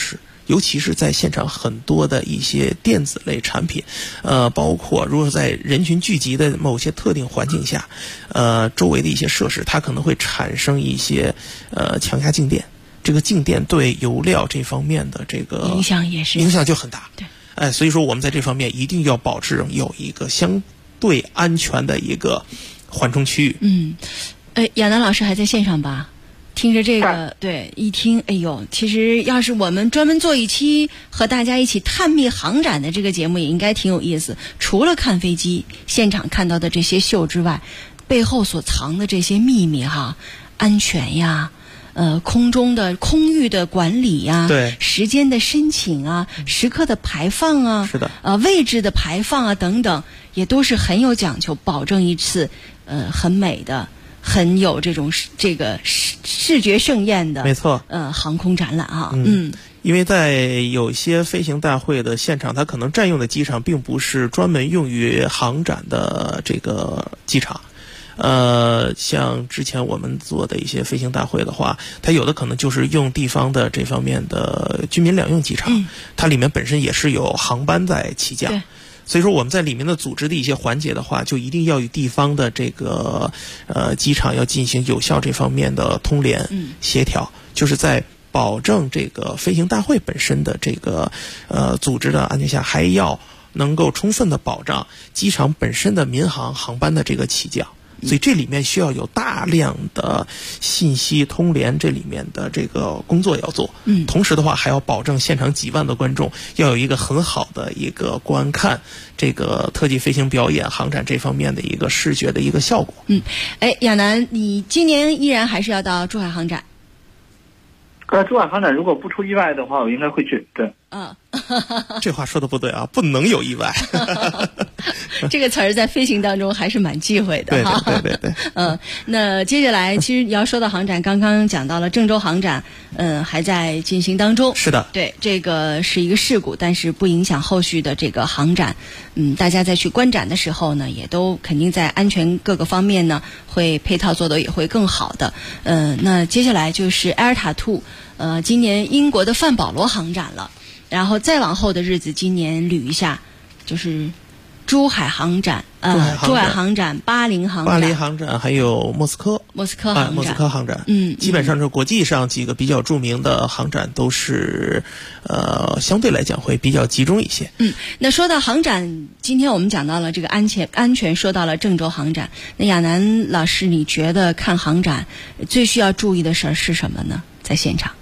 尤其是在现场很多的一些电子类产品，包括如果在人群聚集的某些特定环境下，周围的一些设施，它可能会产生一些强压静电。这个静电对油料这方面的这个影响就很大。 对，所以说我们在这方面一定要保持有一个相对安全的一个缓冲区域。 亚楠老师还在线上吧？听着这个，对，一听，哎呦，其实要是我们专门做一期和大家一起探秘航展的这个节目，也应该挺有意思。除了看飞机现场看到的这些秀之外，背后所藏的这些秘密哈，安全呀。空中的空域的管理呀， 对， 时间的申请啊，时刻的排放啊， 是的， 位置的排放啊等等，也都是很有讲究，保证一次很美的、很有这种这个视觉盛宴的， 没错， 航空展览哈， 因为在有些飞行大会的现场，它可能占用的机场并不是专门用于航展的这个机场。像之前我们做的一些飞行大会的话，它有的可能就是用地方的这方面的居民两用机场，它里面本身也是有航班在起降，所以说我们在里面的组织的一些环节的话，就一定要与地方的这个机场要进行有效这方面的通联协调，就是在保证这个飞行大会本身的这个组织的安全下，还要能够充分的保障机场本身的民航航班的这个起降。所以这里面需要有大量的信息通联，这里面的这个工作要做。同时的话还要保证现场几万的观众要有一个很好的一个观看这个特技飞行表演、航展这方面的一个视觉的一个效果。 亚楠，你今年依然还是要到珠海航展？ 珠海航展如果不出意外的话，我应该会去。对。 这话说的不对啊，不能有意外。 这个词儿在飞行当中还是蛮忌讳的哈。 对。 那接下来其实你要说到航展，刚刚讲到了郑州航展，还在进行当中。 是的。 对，这个是一个事故，但是不影响后续的这个航展。大家在去观展的时候呢，也都肯定在安全各个方面呢，会配套做得也会更好的。那接下来就是埃尔塔兔，今年英国的范保罗航展了。然后再往后的日子，今年捋一下，就是珠海航展、珠海航展、巴黎航展， 还有莫斯科航展。基本上是国际上几个比较著名的航展都是，相对来讲会比较集中一些。 那说到航展，今天我们讲到了这个安全，说到了郑州航展。那亚楠老师，你觉得看航展最需要注意的事儿是什么呢？在现场？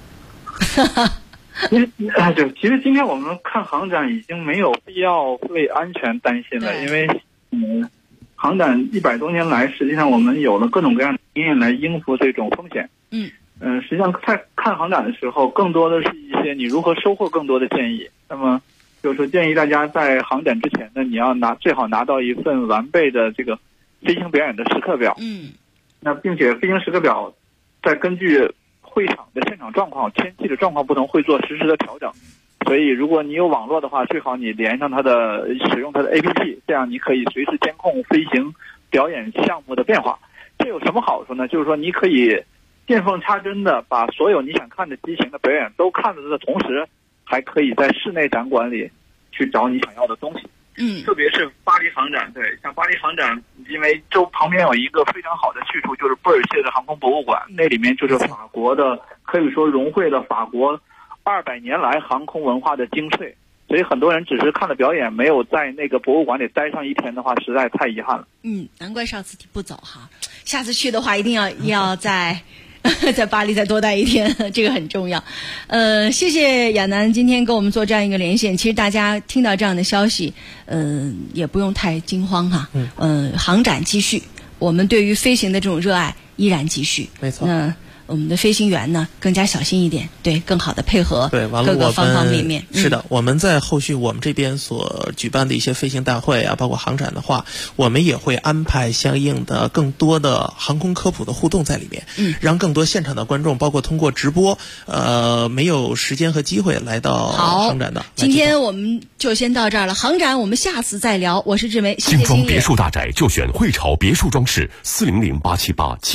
其实今天我们看航展已经没有必要为安全担心了，因为航展100多年来，实际上我们有了各种各样的经验来应付这种风险。实际上在看航展的时候，更多的是一些你如何收获更多的建议。那么就是说建议大家在航展之前呢，你要最好拿到一份完备的这个飞行表演的时刻表。那并且飞行时刻表再根据会场的现场状况、天气的状况不同，会做实时的调整。所以如果你有网络的话，最好你连上使用它的 APP， 这样你可以随时监控飞行表演项目的变化。这有什么好处呢？就是说你可以见缝插针的把所有你想看的机型的表演都看了的同时，还可以在室内展馆里去找你想要的东西。特别是巴黎航展，对，像巴黎航展，因为旁边有一个非常好的去处，就是布尔谢的航空博物馆，那里面就是法国的，可以说融汇了法国200年来航空文化的精粹。所以很多人只是看了表演，没有在那个博物馆里待上1天的话，实在太遗憾了。 难怪上次不走哈，下次去的话一定要在巴黎再多待1天，这个很重要。谢谢亚楠今天跟我们做这样一个连线。其实大家听到这样的消息，也不用太惊慌哈。航展继续，我们对于飞行的这种热爱依然继续。 没错。 那我们的飞行员呢，更加小心一点，对，更好的配合各个方方面面。 是的，我们在后续我们这边所举办的一些飞行大会啊，包括航展的话，我们也会安排相应的更多的航空科普的互动在里面，让更多现场的观众，包括通过直播，没有时间和机会来到航展的。 今天我们就先到这儿了，航展我们下次再聊。我是志梅， 精装别墅大宅就选汇潮别墅装饰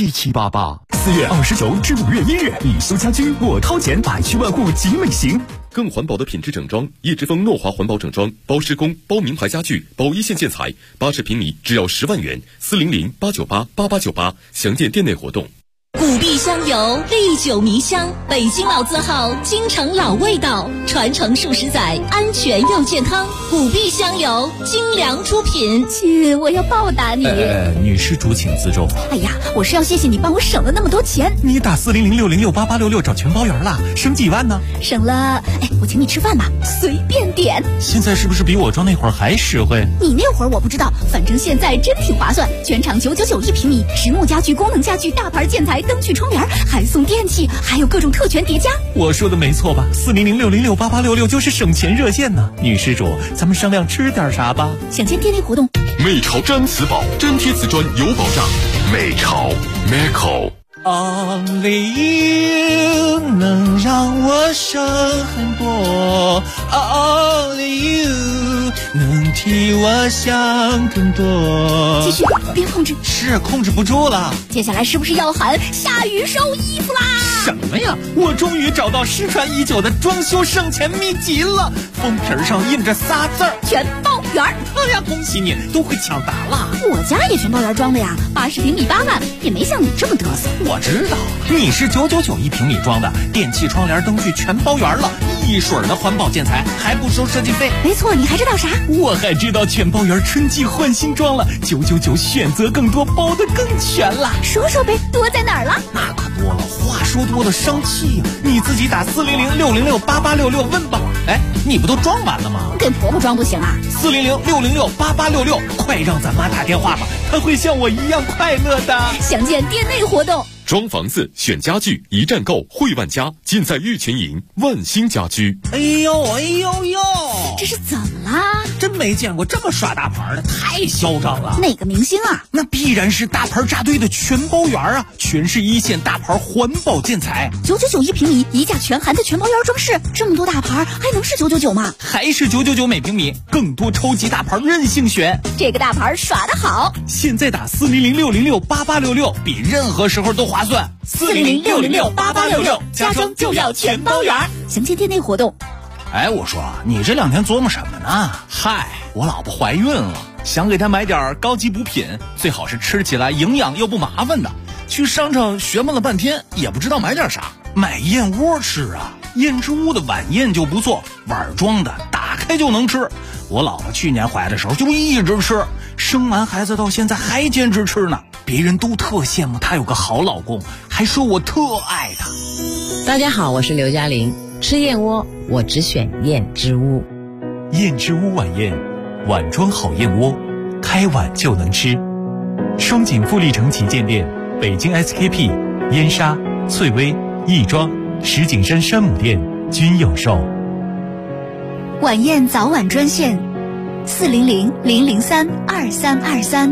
，400-878-7788。4月29至5月1日，必修家居，我掏钱，百区万户集美行。 更环保的品质整装，叶之峰诺华环保整装，包施工、包名牌家具、包一线建材，80平米只要10万元，400-898-8898，详见店内活动。 古壁香油，历久弥香，北京老字号，京城老味道，传承数十载，安全又健康。古壁香油，精良出品。 亲，我要报答你。 女施主请自重。 哎呀，我是要谢谢你帮我省了那么多钱。 你打400-606-8866找全包圆了，省几万呢？ 省了，我请你吃饭吧，随便点。 现在是不是比我装那会儿还实惠？ 你那会儿我不知道，反正现在真挺划算，全场999一平米，实木家具、功能家具、大牌建材、灯具、窗帘，还送电器，还有各种特权叠加。 我说的没错吧？400-606-8866就是省钱热线呢。女施主，咱们商量吃点啥吧？ 想见店内活动。 美潮粘瓷宝，粘贴瓷砖有保障。美潮 Only you 能让我省很多 ，Only you 能替我想更多。 继续，别控制， 是控制不住了。 接下来是不是要喊下雨收衣服啦？ 什么呀？我终于找到失传已久的装修省钱秘籍了，封皮上印着仨字儿： 全包圆。 哎呀，恭喜你，都会抢答了。 我家也全包圆装的呀，80平米8万，也没像你这么嘚瑟。 我知道，你是999一平米装的，电器、窗帘、灯具全包圆了，一水的环保建材，还不收设计费。 没错，你还知道啥？ 我还知道全包圆春季换新装了，999选择更多，包得更全了。 说说呗，多在哪儿了？ 那可多了，话说多了伤气呀。你自己打400-606-8866问吧。哎，你不都装完了吗？ 给婆婆装不行啊 ？400-606-8866，快让咱妈打电话吧，她会像我一样快乐的。 详见店内活动。 装房子选家具，一站购汇万家，尽在玉泉营万兴家居。 哎呦， 这是怎么啦？ 真没见过这么耍大牌的，太嚣张了。 哪个明星啊？ 那必然是大牌扎堆的全包圆啊，全是一线大牌环保建材 ，999一平米，一价全含的全包圆装饰，这么多大牌还能是999吗？ 还是999每平米，更多超级大牌任性选。 这个大牌耍得好， 现在打400-606-8866，比任何时候都划算。 400-606-8866，家装就要全包圆。详见店内活动。 哎，我说你这2天琢磨什么呢？嗨，我老婆怀孕了，想给她买点高级补品，最好是吃起来营养又不麻烦的。去商场学问了半天，也不知道买点啥。买燕窝吃啊，燕之屋的晚宴就不错，碗装的，打开就能吃。我老婆去年怀的时候就一直吃，生完孩子到现在还坚持吃呢。别人都特羡慕她有个好老公，还说我特爱她。 大家好，我是刘嘉玲。吃燕窝，我只选燕之屋。 燕之屋晚宴，碗装好燕窝，开碗就能吃。双井富力城旗舰店、北京 SKP、燕莎、翠微、亦庄、石景山山姆店均有售。 晚宴早晚专线：400-003-2323。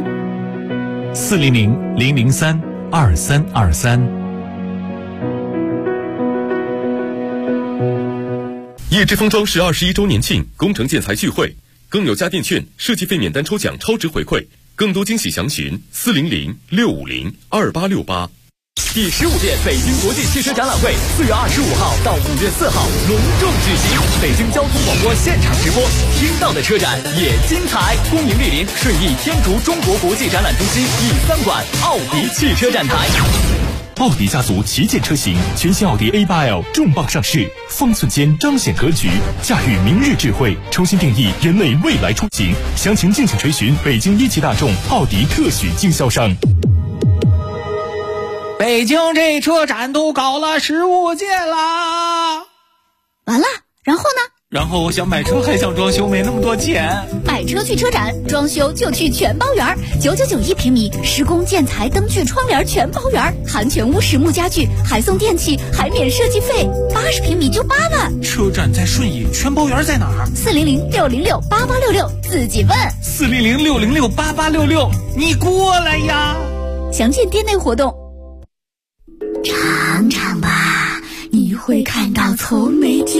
400-003-2323。 叶之峰装饰21周年庆工程建材聚会，更有家电券、设计费免单抽奖超值回馈，更多惊喜详询400-650-2868。 第15届北京国际汽车展览会4月25号到5月4号隆重举行，北京交通广播现场直播，听到的车展也精彩。恭迎莅临顺义天竺中国国际展览中心E3馆奥迪汽车展台。 奥迪家族旗舰车型，全新奥迪 A8L 重磅上市，方寸间彰显格局，驾驭明日智慧，重新定义人类未来出行。详情敬请垂询北京一汽大众奥迪特许经销商。 北京这车展都搞了15届啦， 完了，然后呢？ 然后我想买车还想装修，没那么多钱。 买车去车展，装修就去全包圆，999一平米，施工建材、灯具、窗帘全包圆，含全屋实木家具，还送电器，还免设计费，80平米就8万。 车展在顺义，全包圆在哪儿 ？400-606-8866，自己问。 400-606-8866，你过来呀！ 详见店内活动。尝尝吧，你会看到从没见